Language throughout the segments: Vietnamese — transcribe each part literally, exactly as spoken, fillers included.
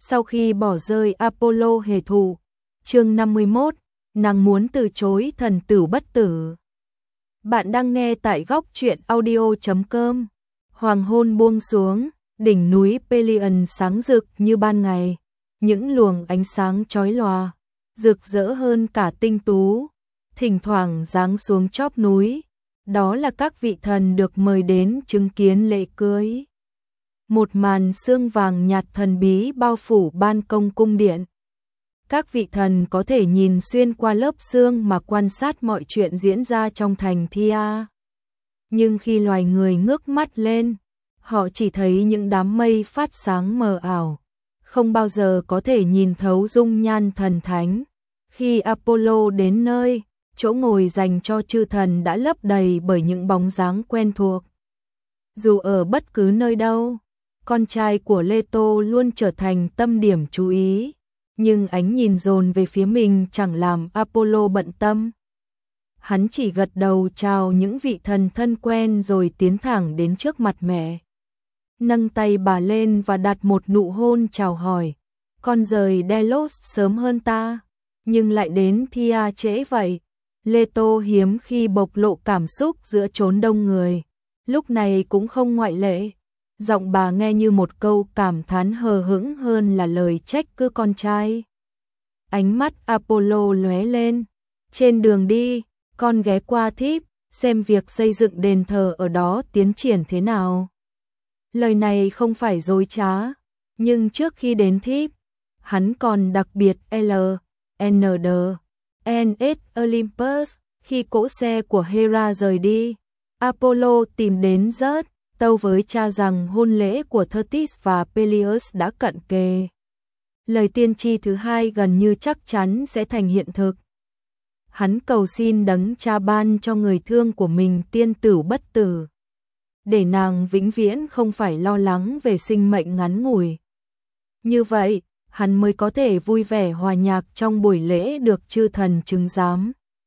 Sau khi bỏ rơi Apollo hề thù, chương năm mươi mốt, nàng muốn từ chối thần tử bất tử. Bạn đang nghe tại góc truyện audio chấm com. Hoàng hôn buông xuống, đỉnh núi Pelion sáng rực như ban ngày, những luồng ánh sáng chói lòa, rực rỡ hơn cả tinh tú, thỉnh thoảng giáng xuống chóp núi. Đó là các vị thần được mời đến chứng kiến lễ cưới. Một màn sương vàng nhạt thần bí bao phủ ban công cung điện. Các vị thần có thể nhìn xuyên qua lớp sương mà quan sát mọi chuyện diễn ra trong thành Thia. Nhưng khi loài người ngước mắt lên, họ chỉ thấy những đám mây phát sáng mờ ảo, không bao giờ có thể nhìn thấu dung nhan thần thánh. Khi Apollo đến nơi, chỗ ngồi dành cho chư thần đã lấp đầy bởi những bóng dáng quen thuộc. Dù ở bất cứ nơi đâu, con trai của Leto luôn trở thành tâm điểm chú ý, nhưng ánh nhìn dồn về phía mình chẳng làm Apollo bận tâm. Hắn chỉ gật đầu chào những vị thần thân quen rồi tiến thẳng đến trước mặt mẹ. Nâng tay bà lên và đặt một nụ hôn chào hỏi. Con rời Delos sớm hơn ta, nhưng lại đến Thia trễ vậy. Leto hiếm khi bộc lộ cảm xúc giữa chốn đông người, lúc này cũng không ngoại lệ. Giọng bà nghe như một câu cảm thán hờ hững hơn là lời trách cứ con trai. Ánh mắt Apollo lóe lên. Trên đường đi, con ghé qua Thíp, xem việc xây dựng đền thờ ở đó tiến triển thế nào. Lời này không phải dối trá, nhưng trước khi đến Thíp, hắn còn đặc biệt L, N D, N S Olympus. Khi cỗ xe của Hera rời đi, Apollo tìm đến Zeus, tâu với cha rằng hôn lễ của Thetis và Peleus đã cận kề. Lời tiên tri thứ hai gần như chắc chắn sẽ thành hiện thực. Hắn cầu xin đấng cha ban cho người thương của mình tiên tử bất tử, để nàng vĩnh viễn không phải lo lắng về sinh mệnh ngắn ngủi. Như vậy, hắn mới có thể vui vẻ hòa nhạc trong buổi lễ được chư thần chứng giám.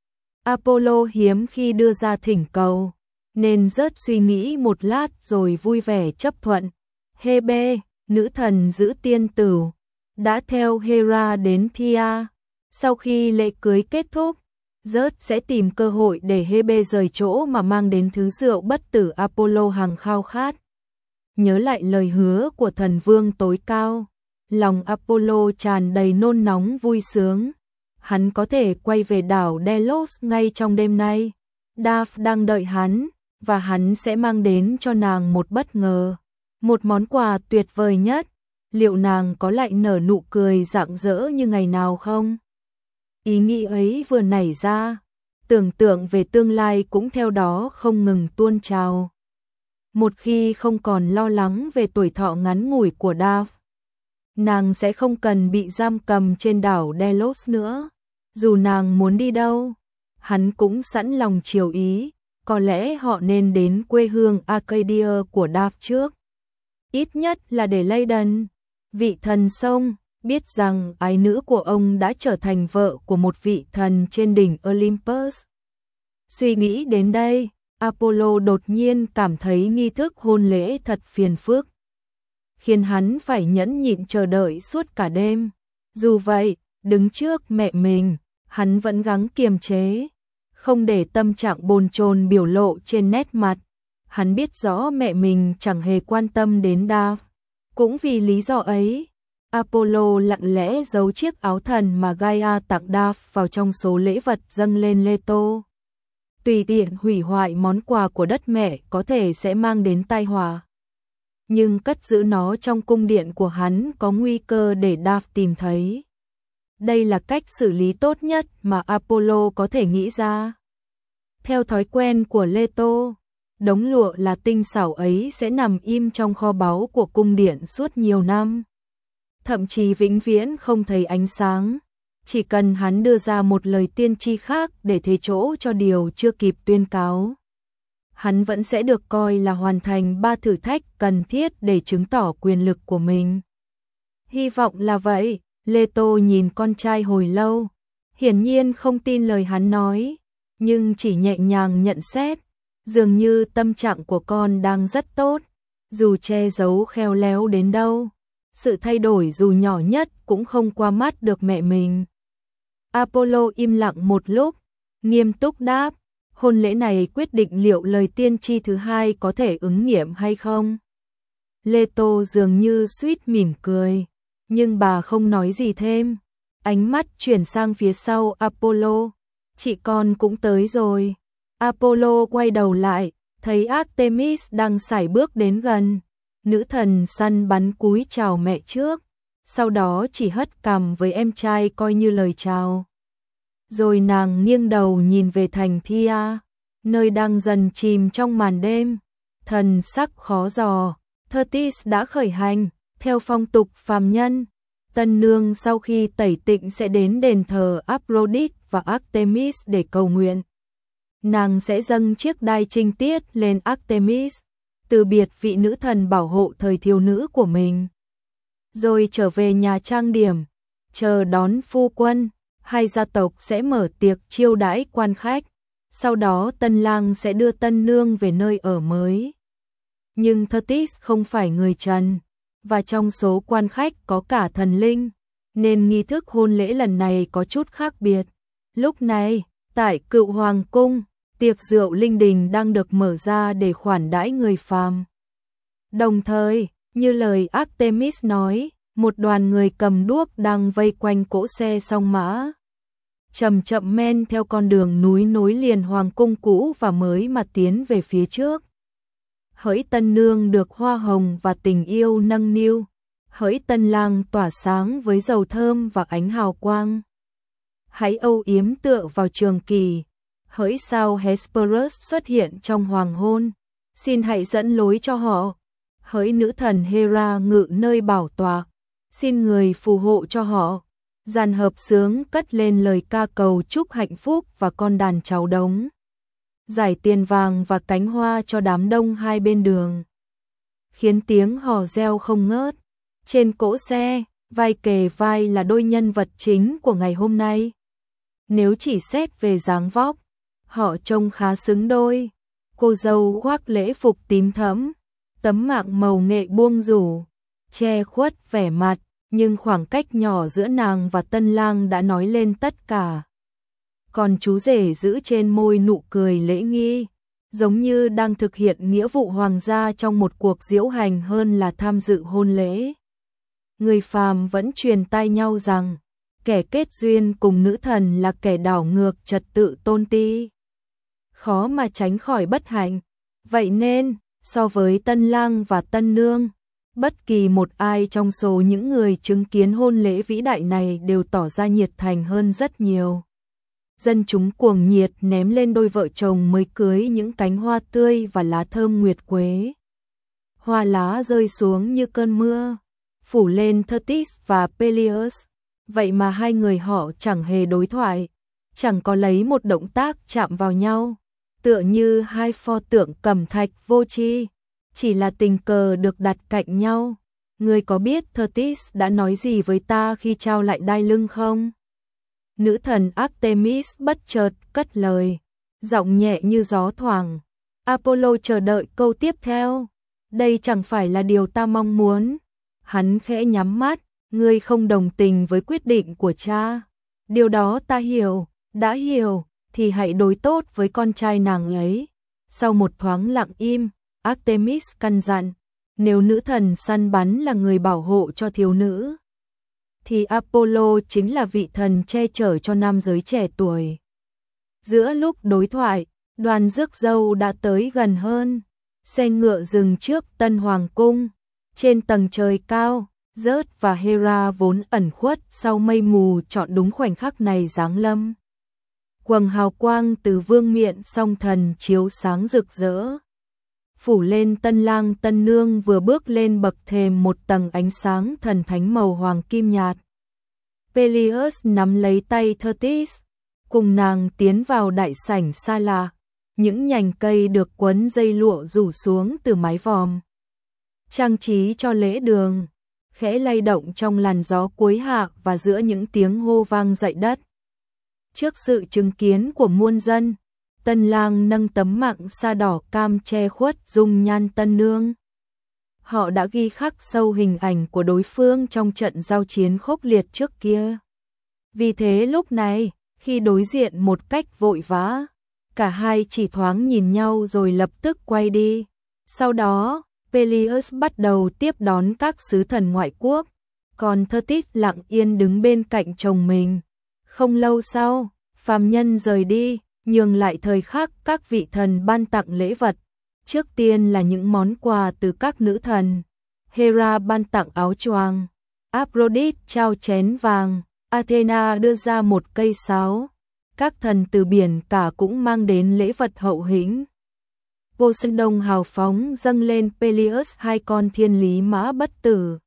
Apollo hiếm khi đưa ra thỉnh cầu, nên rất suy nghĩ một lát rồi vui vẻ chấp thuận. Hebe, nữ thần giữ tiên tử, đã theo Hera đến Thia. Sau khi lễ cưới kết thúc, Zeus sẽ tìm cơ hội để Hebe rời chỗ mà mang đến thứ rượu bất tử Apollo hằng khao khát. Nhớ lại lời hứa của thần vương tối cao, lòng Apollo tràn đầy nôn nóng vui sướng. Hắn có thể quay về đảo Delos ngay trong đêm nay. Daphne đang đợi hắn, và hắn sẽ mang đến cho nàng một bất ngờ, một món quà tuyệt vời nhất. Liệu nàng có lại nở nụ cười rạng rỡ như ngày nào không? Ý nghĩ ấy vừa nảy ra, tưởng tượng về tương lai cũng theo đó không ngừng tuôn trào. Một khi không còn lo lắng về tuổi thọ ngắn ngủi của Daphne, nàng sẽ không cần bị giam cầm trên đảo Delos nữa. Dù nàng muốn đi đâu, hắn cũng sẵn lòng chiều ý. Có lẽ họ nên đến quê hương Arcadia của Daphne trước, ít nhất là để Layden, vị thần sông, biết rằng ái nữ của ông đã trở thành vợ của một vị thần trên đỉnh Olympus. Suy nghĩ đến đây, Apollo đột nhiên cảm thấy nghi thức hôn lễ thật phiền phức, khiến hắn phải nhẫn nhịn chờ đợi suốt cả đêm. Dù vậy, đứng trước mẹ mình, hắn vẫn gắng kiềm chế, không để tâm trạng bồn chồn biểu lộ trên nét mặt. Hắn biết rõ mẹ mình chẳng hề quan tâm đến Daphne. Cũng vì lý do ấy, Apollo lặng lẽ giấu chiếc áo thần mà Gaia tặng Daphne vào trong số lễ vật dâng lên Leto. Tùy tiện hủy hoại món quà của đất mẹ có thể sẽ mang đến tai họa, nhưng cất giữ nó trong cung điện của hắn có nguy cơ để Daphne tìm thấy. Đây là cách xử lý tốt nhất mà Apollo có thể nghĩ ra. Theo thói quen của Leto, đống lụa là tinh xảo ấy sẽ nằm im trong kho báu của cung điện suốt nhiều năm, thậm chí vĩnh viễn không thấy ánh sáng. Chỉ cần hắn đưa ra một lời tiên tri khác để thế chỗ cho điều chưa kịp tuyên cáo, hắn vẫn sẽ được coi là hoàn thành ba thử thách cần thiết để chứng tỏ quyền lực của mình. Hy vọng là vậy. Leto nhìn con trai hồi lâu, hiển nhiên không tin lời hắn nói, nhưng chỉ nhẹ nhàng nhận xét, dường như tâm trạng của con đang rất tốt, dù che giấu khéo léo đến đâu, sự thay đổi dù nhỏ nhất cũng không qua mắt được mẹ mình. Apollo im lặng một lúc, nghiêm túc đáp, hôn lễ này quyết định liệu lời tiên tri thứ hai có thể ứng nghiệm hay không. Leto dường như suýt mỉm cười, nhưng bà không nói gì thêm. Ánh mắt chuyển sang phía sau Apollo, chị con cũng tới rồi. Apollo quay đầu lại, thấy Artemis đang sải bước đến gần. Nữ thần săn bắn cúi chào mẹ trước, sau đó chỉ hất cằm với em trai coi như lời chào. Rồi nàng nghiêng đầu nhìn về thành Thia, nơi đang dần chìm trong màn đêm. Thần sắc khó dò, Thetis đã khởi hành, theo phong tục phàm nhân. Tân nương sau khi tẩy tịnh sẽ đến đền thờ Aphrodite và Artemis để cầu nguyện. Nàng sẽ dâng chiếc đai trinh tiết lên Artemis, từ biệt vị nữ thần bảo hộ thời thiếu nữ của mình. Rồi trở về nhà trang điểm, chờ đón phu quân. Hai gia tộc sẽ mở tiệc chiêu đãi quan khách, sau đó tân lang sẽ đưa tân nương về nơi ở mới. Nhưng Thetis không phải người trần, và trong số quan khách có cả thần linh, nên nghi thức hôn lễ lần này có chút khác biệt. Lúc này, tại Cựu Hoàng cung, tiệc rượu linh đình đang được mở ra để khoản đãi người phàm. Đồng thời, như lời Artemis nói, một đoàn người cầm đuốc đang vây quanh cỗ xe song mã, chậm chậm men theo con đường núi nối liền hoàng cung cũ và mới mà tiến về phía trước. Hỡi tân nương được hoa hồng và tình yêu nâng niu, hỡi tân lang tỏa sáng với dầu thơm và ánh hào quang. Hãy âu yếm tựa vào trường kỳ, hỡi sao Hesperus xuất hiện trong hoàng hôn, xin hãy dẫn lối cho họ. Hỡi nữ thần Hera ngự nơi bảo tọa, xin người phù hộ cho họ. Dàn hợp xướng cất lên lời ca cầu chúc hạnh phúc và con đàn cháu đống. Giải tiền vàng và cánh hoa cho đám đông hai bên đường, khiến tiếng hò reo không ngớt. Trên cỗ xe, vai kề vai là đôi nhân vật chính của ngày hôm nay. Nếu chỉ xét về dáng vóc, họ trông khá xứng đôi. Cô dâu khoác lễ phục tím thẫm, tấm mạng màu nghệ buông rủ, che khuất vẻ mặt, nhưng khoảng cách nhỏ giữa nàng và tân lang đã nói lên tất cả. Còn chú rể giữ trên môi nụ cười lễ nghi, giống như đang thực hiện nghĩa vụ hoàng gia trong một cuộc diễu hành hơn là tham dự hôn lễ. Người phàm vẫn truyền tai nhau rằng, kẻ kết duyên cùng nữ thần là kẻ đảo ngược trật tự tôn ti, khó mà tránh khỏi bất hạnh. Vậy nên, so với tân lang và tân nương, bất kỳ một ai trong số những người chứng kiến hôn lễ vĩ đại này đều tỏ ra nhiệt thành hơn rất nhiều. Dân chúng cuồng nhiệt ném lên đôi vợ chồng mới cưới những cánh hoa tươi và lá thơm nguyệt quế. Hoa lá rơi xuống như cơn mưa, phủ lên Thetis và Peleus. Vậy mà hai người họ chẳng hề đối thoại, chẳng có lấy một động tác chạm vào nhau, tựa như hai pho tượng cẩm thạch vô tri, chỉ là tình cờ được đặt cạnh nhau. Ngươi có biết Thetis đã nói gì với ta khi trao lại đai lưng không? Nữ thần Artemis bất chợt cất lời, giọng nhẹ như gió thoảng. Apollo chờ đợi câu tiếp theo. Đây chẳng phải là điều ta mong muốn. Hắn khẽ nhắm mắt, ngươi không đồng tình với quyết định của cha. Điều đó ta hiểu, đã hiểu, thì hãy đối tốt với con trai nàng ấy. Sau một thoáng lặng im, Artemis căn dặn, nếu nữ thần săn bắn là người bảo hộ cho thiếu nữ, thì Apollo chính là vị thần che chở cho nam giới trẻ tuổi. Giữa lúc đối thoại, đoàn rước dâu đã tới gần hơn. Xe ngựa dừng trước Tân Hoàng cung. Trên tầng trời cao, Zeus và Hera vốn ẩn khuất sau mây mù chọn đúng khoảnh khắc này giáng lâm. Quầng hào quang từ vương miện song thần chiếu sáng rực rỡ, phủ lên tân lang tân nương vừa bước lên bậc thềm một tầng ánh sáng thần thánh màu hoàng kim nhạt. Peleus nắm lấy tay Thetis, cùng nàng tiến vào đại sảnh xa lạ. Những nhành cây được quấn dây lụa rủ xuống từ mái vòm, trang trí cho lễ đường, khẽ lay động trong làn gió cuối hạ và giữa những tiếng hô vang dậy đất. Trước sự chứng kiến của muôn dân, tân lang nâng tấm mạng sa đỏ cam che khuất dung nhan tân nương. Họ đã ghi khắc sâu hình ảnh của đối phương trong trận giao chiến khốc liệt trước kia. Vì thế lúc này, khi đối diện một cách vội vã, cả hai chỉ thoáng nhìn nhau rồi lập tức quay đi. Sau đó, Peleus bắt đầu tiếp đón các sứ thần ngoại quốc, còn Thetis lặng yên đứng bên cạnh chồng mình. Không lâu sau, phàm nhân rời đi, nhường lại thời khắc các vị thần ban tặng lễ vật. Trước tiên là những món quà từ các nữ thần. Hera ban tặng áo choàng, Aphrodite trao chén vàng, Athena đưa ra một cây sáo. Các thần từ biển cả cũng mang đến lễ vật hậu hĩnh. Poseidon hào phóng dâng lên Peleus hai con thiên lý mã bất tử.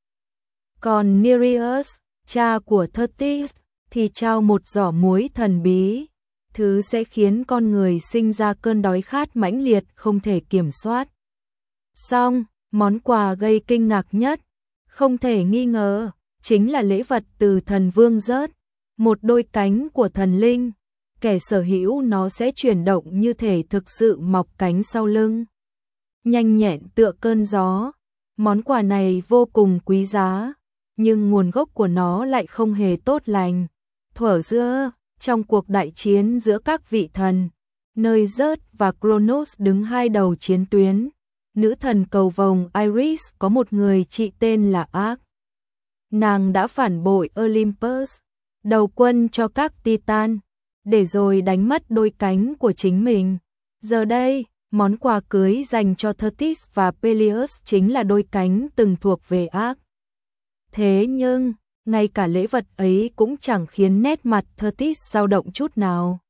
Còn Nereus, cha của Thetis, thì trao một giỏ muối thần bí, thứ sẽ khiến con người sinh ra cơn đói khát mãnh liệt không thể kiểm soát. Xong, món quà gây kinh ngạc nhất, không thể nghi ngờ, chính là lễ vật từ thần vương Zeus, một đôi cánh của thần linh. Kẻ sở hữu nó sẽ chuyển động như thể thực sự mọc cánh sau lưng, nhanh nhẹn tựa cơn gió. Món quà này vô cùng quý giá, nhưng nguồn gốc của nó lại không hề tốt lành. Thuở xưa, trong cuộc đại chiến giữa các vị thần, nơi Zeus và Kronos đứng hai đầu chiến tuyến, nữ thần cầu vồng Iris có một người chị tên là Arc. Nàng đã phản bội Olympus, đầu quân cho các Titan, để rồi đánh mất đôi cánh của chính mình. Giờ đây, món quà cưới dành cho Thetis và Peleus chính là đôi cánh từng thuộc về Arc. Thế nhưng, ngay cả lễ vật ấy cũng chẳng khiến nét mặt Thetis dao động chút nào.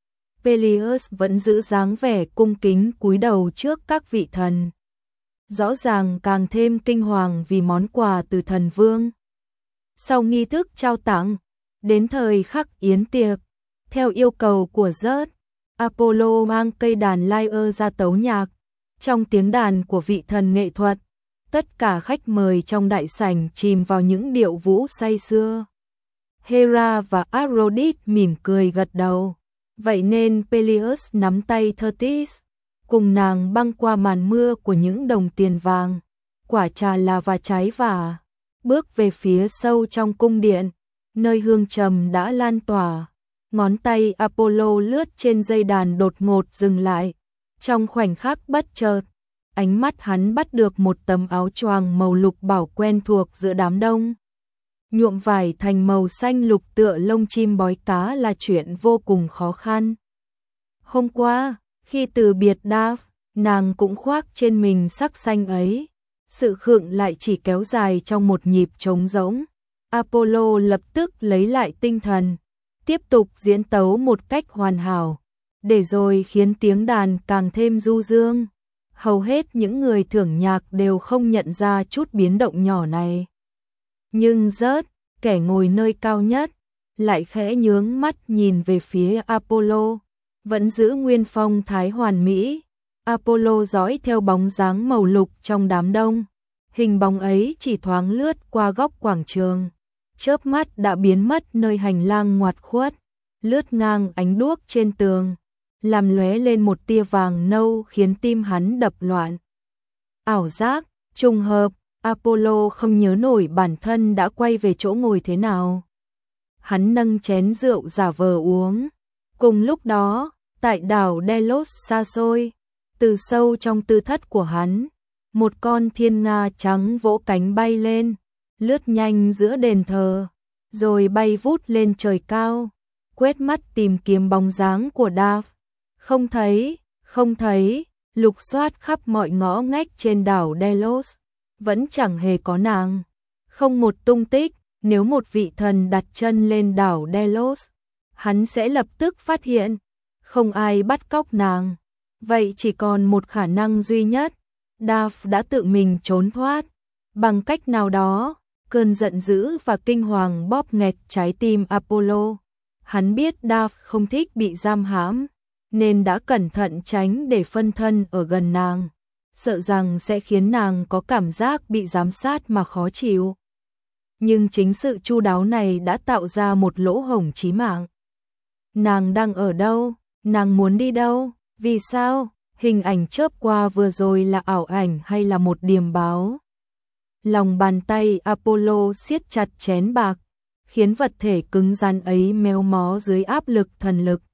Peleus vẫn giữ dáng vẻ cung kính cúi đầu trước các vị thần. Rõ ràng càng thêm kinh hoàng vì món quà từ thần vương. Sau nghi thức trao tặng, đến thời khắc yến tiệc, theo yêu cầu của Zeus, Apollo mang cây đàn lyre ra tấu nhạc. Trong tiếng đàn của vị thần nghệ thuật, tất cả khách mời trong đại sảnh chìm vào những điệu vũ say sưa. Hera và Aphrodite mỉm cười gật đầu. Vậy nên Peleus nắm tay Thetis, cùng nàng băng qua màn mưa của những đồng tiền vàng, quả trà là và trái vả, bước về phía sâu trong cung điện, nơi hương trầm đã lan tỏa. Ngón tay Apollo lướt trên dây đàn đột ngột dừng lại. Trong khoảnh khắc bất chợt, ánh mắt hắn bắt được một tấm áo choàng màu lục bảo quen thuộc giữa đám đông. Nhuộm vải thành màu xanh lục tựa lông chim bói cá là chuyện vô cùng khó khăn. Hôm qua, khi từ biệt Daph, nàng cũng khoác trên mình sắc xanh ấy. Sự khựng lại chỉ kéo dài trong một nhịp trống rỗng. Apollo lập tức lấy lại tinh thần, tiếp tục diễn tấu một cách hoàn hảo, để rồi khiến tiếng đàn càng thêm du dương. Hầu hết những người thưởng nhạc đều không nhận ra chút biến động nhỏ này. Nhưng Zeus, kẻ ngồi nơi cao nhất, lại khẽ nhướng mắt nhìn về phía Apollo, vẫn giữ nguyên phong thái hoàn mỹ. Apollo dõi theo bóng dáng màu lục trong đám đông. Hình bóng ấy chỉ thoáng lướt qua góc quảng trường, chớp mắt đã biến mất nơi hành lang ngoặt khuất, lướt ngang ánh đuốc trên tường, làm lóe lên một tia vàng nâu khiến tim hắn đập loạn. Ảo giác, trùng hợp, Apollo không nhớ nổi bản thân đã quay về chỗ ngồi thế nào. Hắn nâng chén rượu giả vờ uống. Cùng lúc đó, tại đảo Delos xa xôi, từ sâu trong tư thất của hắn, một con thiên nga trắng vỗ cánh bay lên, lướt nhanh giữa đền thờ, rồi bay vút lên trời cao, quét mắt tìm kiếm bóng dáng của Daph. Không thấy, không thấy, lục soát khắp mọi ngõ ngách trên đảo Delos, vẫn chẳng hề có nàng. Không một tung tích. Nếu một vị thần đặt chân lên đảo Delos, hắn sẽ lập tức phát hiện, không ai bắt cóc nàng. Vậy chỉ còn một khả năng duy nhất, Daph đã tự mình trốn thoát. Bằng cách nào đó, cơn giận dữ và kinh hoàng bóp nghẹt trái tim Apollo. Hắn biết Daph không thích bị giam hãm, nên đã cẩn thận tránh để phân thân ở gần nàng, sợ rằng sẽ khiến nàng có cảm giác bị giám sát mà khó chịu. Nhưng chính sự chu đáo này đã tạo ra một lỗ hổng chí mạng. Nàng đang ở đâu? Nàng muốn đi đâu? Vì sao? Hình ảnh chớp qua vừa rồi là ảo ảnh hay là một điềm báo? Lòng bàn tay Apollo siết chặt chén bạc, khiến vật thể cứng rắn ấy méo mó dưới áp lực thần lực.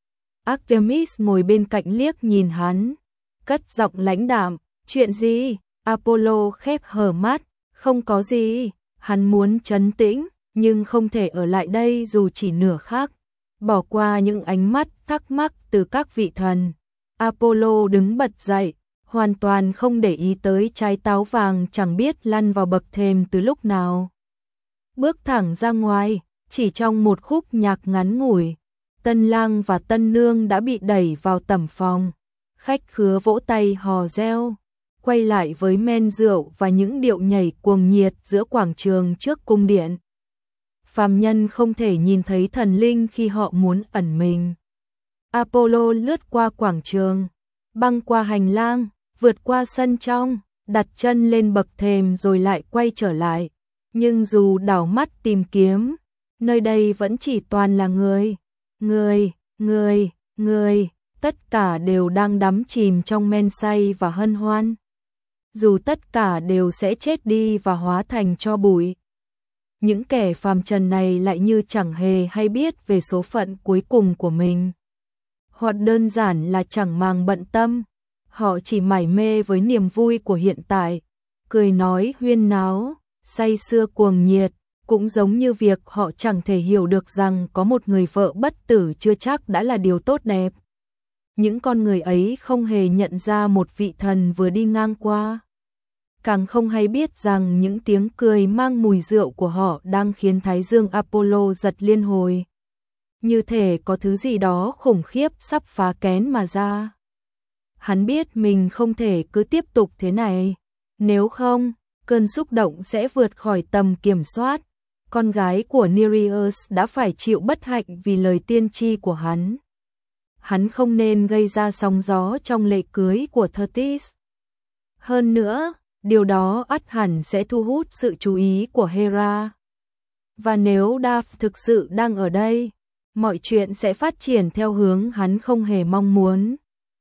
Artemis ngồi bên cạnh liếc nhìn hắn, cất giọng lãnh đạm, chuyện gì? Apollo khép hờ mắt, không có gì, hắn muốn trấn tĩnh, nhưng không thể ở lại đây dù chỉ nửa khắc. Bỏ qua những ánh mắt thắc mắc từ các vị thần, Apollo đứng bật dậy, hoàn toàn không để ý tới trái táo vàng chẳng biết lăn vào bậc thềm từ lúc nào. Bước thẳng ra ngoài, chỉ trong một khúc nhạc ngắn ngủi, tân lang và tân nương đã bị đẩy vào tẩm phòng. Khách khứa vỗ tay hò reo, quay lại với men rượu và những điệu nhảy cuồng nhiệt giữa quảng trường trước cung điện. Phàm nhân không thể nhìn thấy thần linh khi họ muốn ẩn mình. Apollo lướt qua quảng trường, băng qua hành lang, vượt qua sân trong, đặt chân lên bậc thềm rồi lại quay trở lại. Nhưng dù đảo mắt tìm kiếm, nơi đây vẫn chỉ toàn là người, người, người, người, tất cả đều đang đắm chìm trong men say và hân hoan. Dù tất cả đều sẽ chết đi và hóa thành tro bụi, những kẻ phàm trần này lại như chẳng hề hay biết về số phận cuối cùng của mình. Hoặc đơn giản là chẳng màng bận tâm, họ chỉ mải mê với niềm vui của hiện tại, cười nói huyên náo, say sưa cuồng nhiệt, cũng giống như việc họ chẳng thể hiểu được rằng có một người vợ bất tử chưa chắc đã là điều tốt đẹp. Những con người ấy không hề nhận ra một vị thần vừa đi ngang qua, càng không hay biết rằng những tiếng cười mang mùi rượu của họ đang khiến thái dương Apollo giật liên hồi. Như thể có thứ gì đó khủng khiếp sắp phá kén mà ra. Hắn biết mình không thể cứ tiếp tục thế này, nếu không, cơn xúc động sẽ vượt khỏi tầm kiểm soát. Con gái của Nereus đã phải chịu bất hạnh vì lời tiên tri của hắn. Hắn không nên gây ra sóng gió trong lễ cưới của Thetis. Hơn nữa, điều đó ắt hẳn sẽ thu hút sự chú ý của Hera. Và nếu Daphne thực sự đang ở đây, mọi chuyện sẽ phát triển theo hướng hắn không hề mong muốn.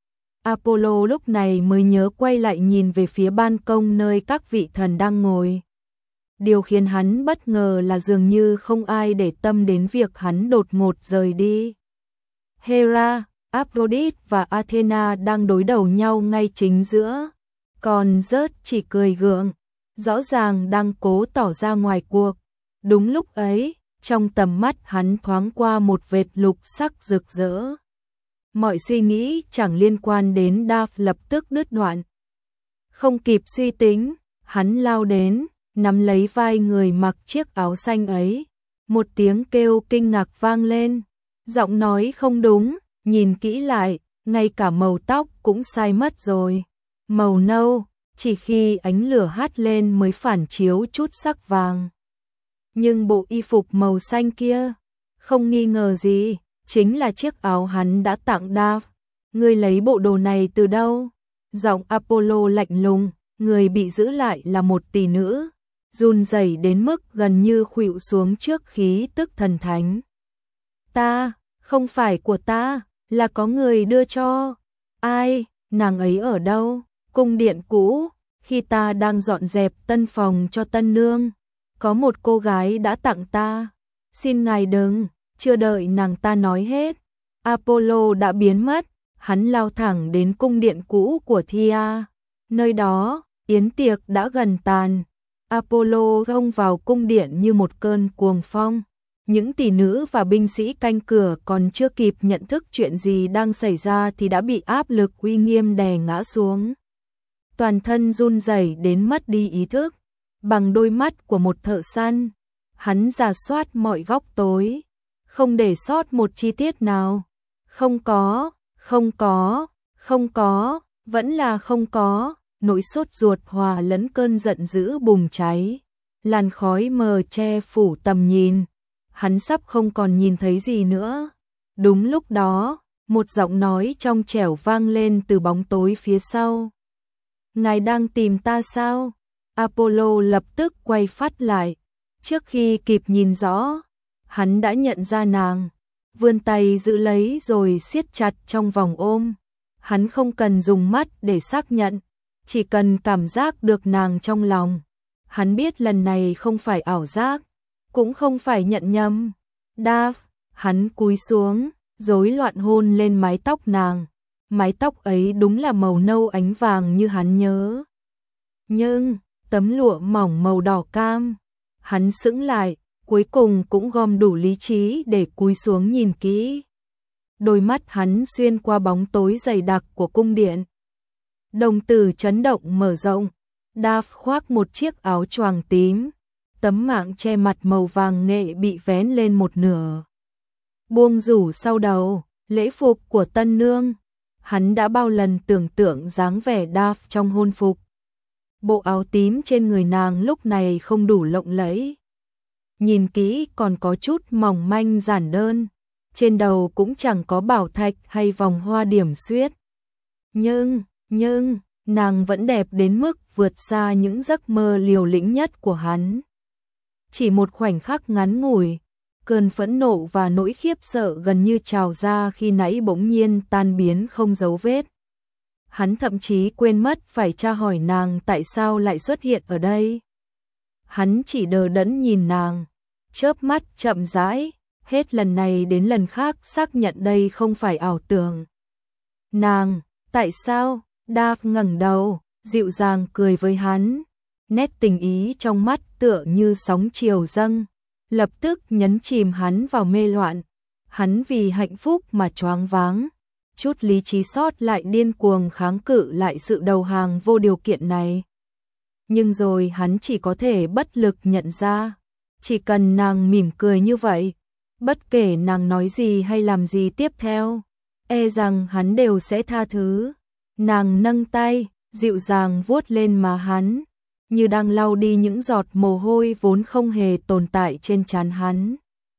Apollo lúc này mới nhớ quay lại nhìn về phía ban công nơi các vị thần đang ngồi. Điều khiến hắn bất ngờ là dường như không ai để tâm đến việc hắn đột ngột rời đi. Hera, Aphrodite và Athena đang đối đầu nhau ngay chính giữa, còn Zeus chỉ cười gượng, rõ ràng đang cố tỏ ra ngoài cuộc. Đúng lúc ấy, trong tầm mắt hắn thoáng qua một vệt lục sắc rực rỡ. Mọi suy nghĩ chẳng liên quan đến Daphne lập tức đứt đoạn. Không kịp suy tính, hắn lao đến, nắm lấy vai người mặc chiếc áo xanh ấy. Một tiếng kêu kinh ngạc vang lên, giọng nói không đúng, nhìn kỹ lại, ngay cả màu tóc cũng sai mất rồi. Màu nâu, chỉ khi ánh lửa hắt lên mới phản chiếu chút sắc vàng. Nhưng bộ y phục màu xanh kia, không nghi ngờ gì, chính là chiếc áo hắn đã tặng Daphne. Ngươi lấy bộ đồ này từ đâu? Giọng Apollo lạnh lùng, người bị giữ lại là một tỷ nữ, run rẩy đến mức gần như khuỵu xuống trước khí tức thần thánh. Ta, không phải của ta, là có người đưa cho. Ai, nàng ấy ở đâu? Cung điện cũ, khi ta đang dọn dẹp tân phòng cho tân nương, có một cô gái đã tặng ta. Xin ngài đừng. Chưa đợi nàng ta nói hết, Apollo đã biến mất. Hắn lao thẳng đến cung điện cũ của Thea. Nơi đó, yến tiệc đã gần tàn. Apollo xông vào cung điện như một cơn cuồng phong. Những tỷ nữ và binh sĩ canh cửa còn chưa kịp nhận thức chuyện gì đang xảy ra thì đã bị áp lực uy nghiêm đè ngã xuống. Toàn thân run rẩy đến mất đi ý thức. Bằng đôi mắt của một thợ săn, hắn rà soát mọi góc tối, không để sót một chi tiết nào. Không có, không có, không có, vẫn là không có. Nỗi sốt ruột hòa lẫn cơn giận dữ bùng cháy. Làn khói mờ che phủ tầm nhìn. Hắn sắp không còn nhìn thấy gì nữa. Đúng lúc đó, một giọng nói trong trẻo vang lên từ bóng tối phía sau. Ngài đang tìm ta sao? Apollo lập tức quay phát lại. Trước khi kịp nhìn rõ, hắn đã nhận ra nàng. Vươn tay giữ lấy rồi siết chặt trong vòng ôm. Hắn không cần dùng mắt để xác nhận, chỉ cần cảm giác được nàng trong lòng. Hắn biết lần này không phải ảo giác, cũng không phải nhận nhầm. Dav, hắn cúi xuống, rối loạn hôn lên mái tóc nàng. Mái tóc ấy đúng là màu nâu ánh vàng như hắn nhớ. Nhưng, tấm lụa mỏng màu đỏ cam. Hắn sững lại, cuối cùng cũng gom đủ lý trí để cúi xuống nhìn kỹ. Đôi mắt hắn xuyên qua bóng tối dày đặc của cung điện. Đồng tử chấn động mở rộng. Dav khoác một chiếc áo choàng tím. Tấm mạng che mặt màu vàng nghệ bị vén lên một nửa. Buông rủ sau đầu, lễ phục của tân nương. Hắn đã bao lần tưởng tượng dáng vẻ Dav trong hôn phục. Bộ áo tím trên người nàng lúc này không đủ lộng lẫy. Nhìn kỹ còn có chút mỏng manh giản đơn. Trên đầu cũng chẳng có bảo thạch hay vòng hoa điểm xuyết. Nhưng, nhưng, nàng vẫn đẹp đến mức vượt xa những giấc mơ liều lĩnh nhất của hắn. Chỉ một khoảnh khắc ngắn ngủi, cơn phẫn nộ và nỗi khiếp sợ gần như trào ra khi nãy bỗng nhiên tan biến không dấu vết. Hắn thậm chí quên mất phải tra hỏi nàng tại sao lại xuất hiện ở đây. Hắn chỉ đờ đẫn nhìn nàng, chớp mắt chậm rãi, hết lần này đến lần khác xác nhận đây không phải ảo tưởng. Nàng, tại sao? Dav ngẩng đầu, dịu dàng cười với hắn. Nét tình ý trong mắt tựa như sóng chiều dâng, lập tức nhấn chìm hắn vào mê loạn. Hắn vì hạnh phúc mà choáng váng, chút lý trí sót lại điên cuồng kháng cự lại sự đầu hàng vô điều kiện này. Nhưng rồi hắn chỉ có thể bất lực nhận ra, chỉ cần nàng mỉm cười như vậy, bất kể nàng nói gì hay làm gì tiếp theo, e rằng hắn đều sẽ tha thứ. Nàng nâng tay, dịu dàng vuốt lên má hắn, như đang lau đi những giọt mồ hôi vốn không hề tồn tại trên trán hắn.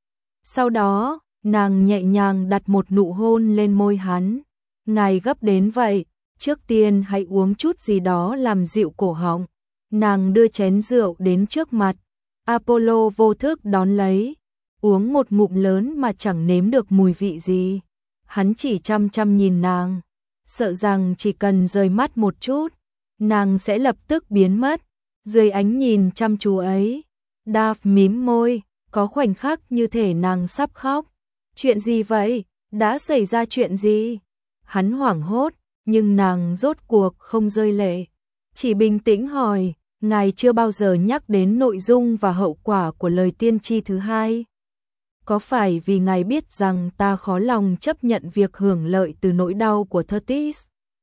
Sau đó, nàng nhẹ nhàng đặt một nụ hôn lên môi hắn. Ngài gấp đến vậy, trước tiên hãy uống chút gì đó làm dịu cổ họng. Nàng đưa chén rượu đến trước mặt. Apollo vô thức đón lấy, uống một ngụm lớn mà chẳng nếm được mùi vị gì. Hắn chỉ chăm chăm nhìn nàng, sợ rằng chỉ cần rời mắt một chút, nàng sẽ lập tức biến mất. Dưới ánh nhìn chăm chú ấy, Dav mím môi, có khoảnh khắc như thể nàng sắp khóc. Chuyện gì vậy? Đã xảy ra chuyện gì? Hắn hoảng hốt, nhưng nàng rốt cuộc không rơi lệ. Chỉ bình tĩnh hỏi, ngài chưa bao giờ nhắc đến nội dung và hậu quả của lời tiên tri thứ hai. Có phải vì ngài biết rằng ta khó lòng chấp nhận việc hưởng lợi từ nỗi đau của Thetis?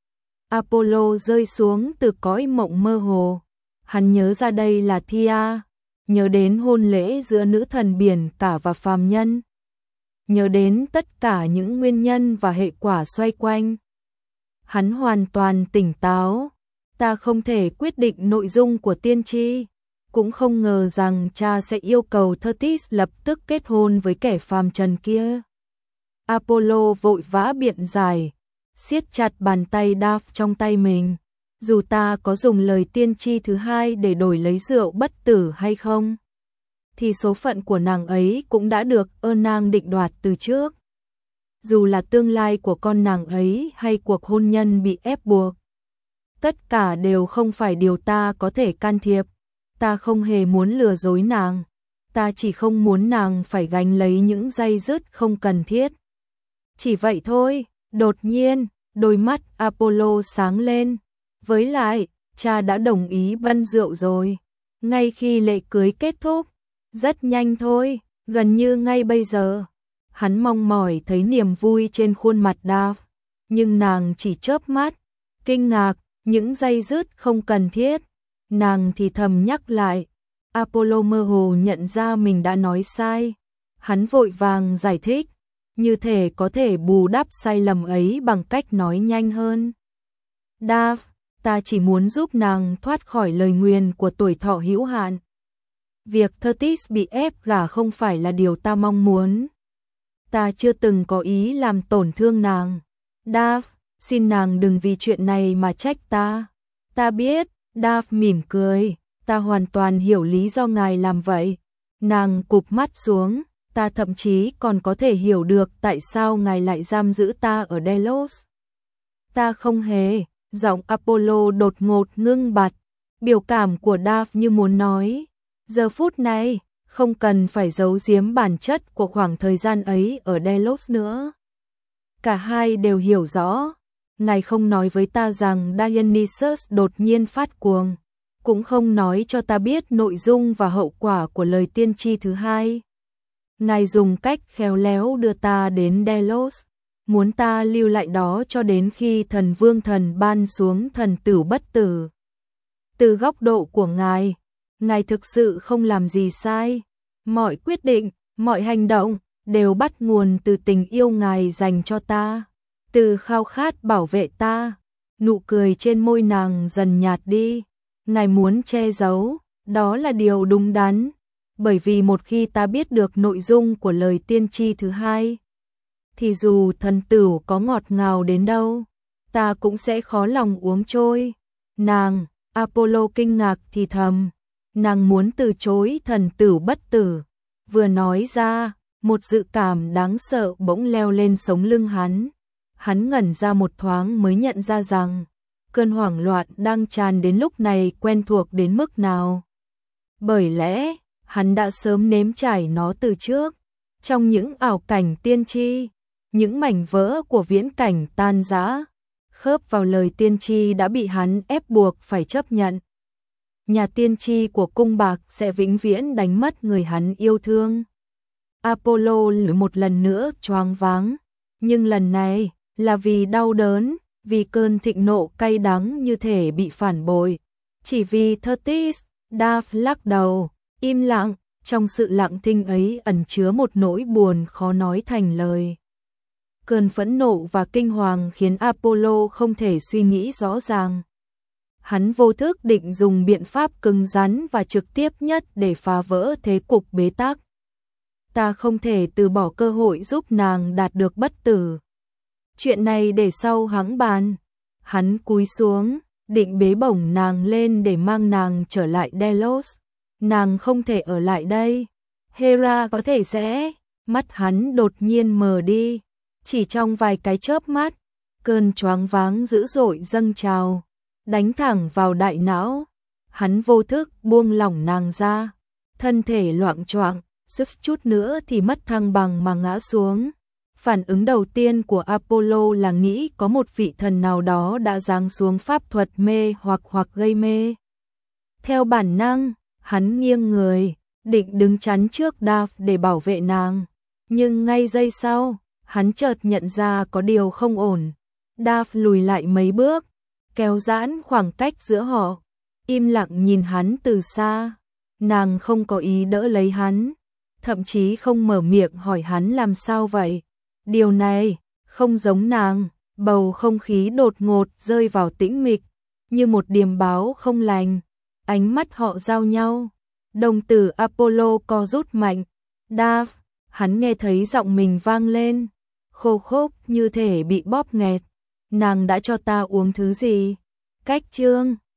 Apollo rơi xuống từ cõi mộng mơ hồ. Hắn nhớ ra đây là Thea, nhớ đến hôn lễ giữa nữ thần biển cả và phàm nhân, nhớ đến tất cả những nguyên nhân và hệ quả xoay quanh. Hắn hoàn toàn tỉnh táo. Ta không thể quyết định nội dung của tiên tri, cũng không ngờ rằng cha sẽ yêu cầu Thetis lập tức kết hôn với kẻ phàm trần kia. Apollo vội vã biện giải, siết chặt bàn tay Dav trong tay mình. Dù ta có dùng lời tiên tri thứ hai để đổi lấy rượu bất tử hay không, thì số phận của nàng ấy cũng đã được ơn nàng định đoạt từ trước. Dù là tương lai của con nàng ấy hay cuộc hôn nhân bị ép buộc, tất cả đều không phải điều ta có thể can thiệp. Ta không hề muốn lừa dối nàng, ta chỉ không muốn nàng phải gánh lấy những day dứt không cần thiết. Chỉ vậy thôi. Đột nhiên, đôi mắt Apollo sáng lên. Với lại, cha đã đồng ý bân rượu rồi. Ngay khi lễ cưới kết thúc, rất nhanh thôi, gần như ngay bây giờ. Hắn mong mỏi thấy niềm vui trên khuôn mặt Dav, nhưng nàng chỉ chớp mắt, kinh ngạc, những day dứt không cần thiết. Nàng thì thầm nhắc lại. Apollo mơ hồ nhận ra mình đã nói sai. Hắn vội vàng giải thích, như thể có thể bù đắp sai lầm ấy bằng cách nói nhanh hơn. Dav, ta chỉ muốn giúp nàng thoát khỏi lời nguyền của tuổi thọ hữu hạn. Việc Thetis bị ép gả không phải là điều ta mong muốn. Ta chưa từng có ý làm tổn thương nàng. Dav, xin nàng đừng vì chuyện này mà trách ta. Ta biết. Dav mỉm cười, ta hoàn toàn hiểu lý do ngài làm vậy. Nàng cụp mắt xuống, ta thậm chí còn có thể hiểu được tại sao ngài lại giam giữ ta ở Delos. Ta không hề. Giọng Apollo đột ngột ngưng bặt, Biểu cảm của Dav như muốn nói, giờ phút này, không cần phải giấu giếm bản chất của khoảng thời gian ấy ở Delos nữa. Cả hai đều hiểu rõ, ngài không nói với ta rằng Dionysus đột nhiên phát cuồng, cũng không nói cho ta biết nội dung và hậu quả của lời tiên tri thứ hai. Ngài dùng cách khéo léo đưa ta đến Delos, muốn ta lưu lại đó cho đến khi thần vương thần ban xuống thần tử bất tử. Từ góc độ của ngài, ngài thực sự không làm gì sai. Mọi quyết định, mọi hành động đều bắt nguồn từ tình yêu ngài dành cho ta, từ khao khát bảo vệ ta. Nụ cười trên môi nàng dần nhạt đi. Ngài muốn che giấu, đó là điều đúng đắn, bởi vì một khi ta biết được nội dung của lời tiên tri thứ hai, thì dù thần tử có ngọt ngào đến đâu, ta cũng sẽ khó lòng uống trôi. Nàng, Apollo kinh ngạc thì thầm, nàng muốn từ chối thần tử bất tử. Vừa nói ra, một dự cảm đáng sợ bỗng leo lên sống lưng hắn. Hắn ngẩn ra một thoáng mới nhận ra rằng, cơn hoảng loạn đang tràn đến lúc này quen thuộc đến mức nào. Bởi lẽ, hắn đã sớm nếm trải nó từ trước, trong những ảo cảnh tiên tri, những mảnh vỡ của viễn cảnh tan rã, khớp vào lời tiên tri đã bị hắn ép buộc phải chấp nhận. Nhà tiên tri của cung bạc sẽ vĩnh viễn đánh mất người hắn yêu thương. Apollo một lần nữa choáng váng, nhưng lần này là vì đau đớn, vì cơn thịnh nộ cay đắng như thể bị phản bội. Chỉ vì Thetis, Dav lắc đầu, im lặng, trong sự lặng thinh ấy ẩn chứa một nỗi buồn khó nói thành lời. Cơn phẫn nộ và kinh hoàng khiến Apollo không thể suy nghĩ rõ ràng. Hắn vô thức định dùng biện pháp cứng rắn và trực tiếp nhất để phá vỡ thế cục bế tắc. Ta không thể từ bỏ cơ hội giúp nàng đạt được bất tử. Chuyện này để sau hãng bàn. Hắn cúi xuống, định bế bổng nàng lên để mang nàng trở lại Delos. Nàng không thể ở lại đây. Hera có thể sẽ. Mắt hắn đột nhiên mờ đi. Chỉ trong vài cái chớp mắt, cơn choáng váng dữ dội dâng trào, đánh thẳng vào đại não. Hắn vô thức buông lỏng nàng ra, thân thể loạng choạng, suýt chút nữa thì mất thăng bằng mà ngã xuống. Phản ứng đầu tiên của Apollo là nghĩ có một vị thần nào đó đã giáng xuống pháp thuật mê hoặc hoặc gây mê. Theo bản năng, hắn nghiêng người, định đứng chắn trước Dav để bảo vệ nàng. Nhưng ngay giây sau, hắn chợt nhận ra có điều không ổn. Dav lùi lại mấy bước, kéo giãn khoảng cách giữa họ, im lặng nhìn hắn từ xa. Nàng không có ý đỡ lấy hắn, thậm chí không mở miệng hỏi hắn làm sao vậy. Điều này không giống nàng. Bầu không khí đột ngột rơi vào tĩnh mịch, như một điềm báo không lành. Ánh mắt họ giao nhau, đồng tử Apollo co rút mạnh. Dav, hắn nghe thấy giọng mình vang lên, khô khốc như thể bị bóp nghẹt. Nàng đã cho ta uống thứ gì? Cách chương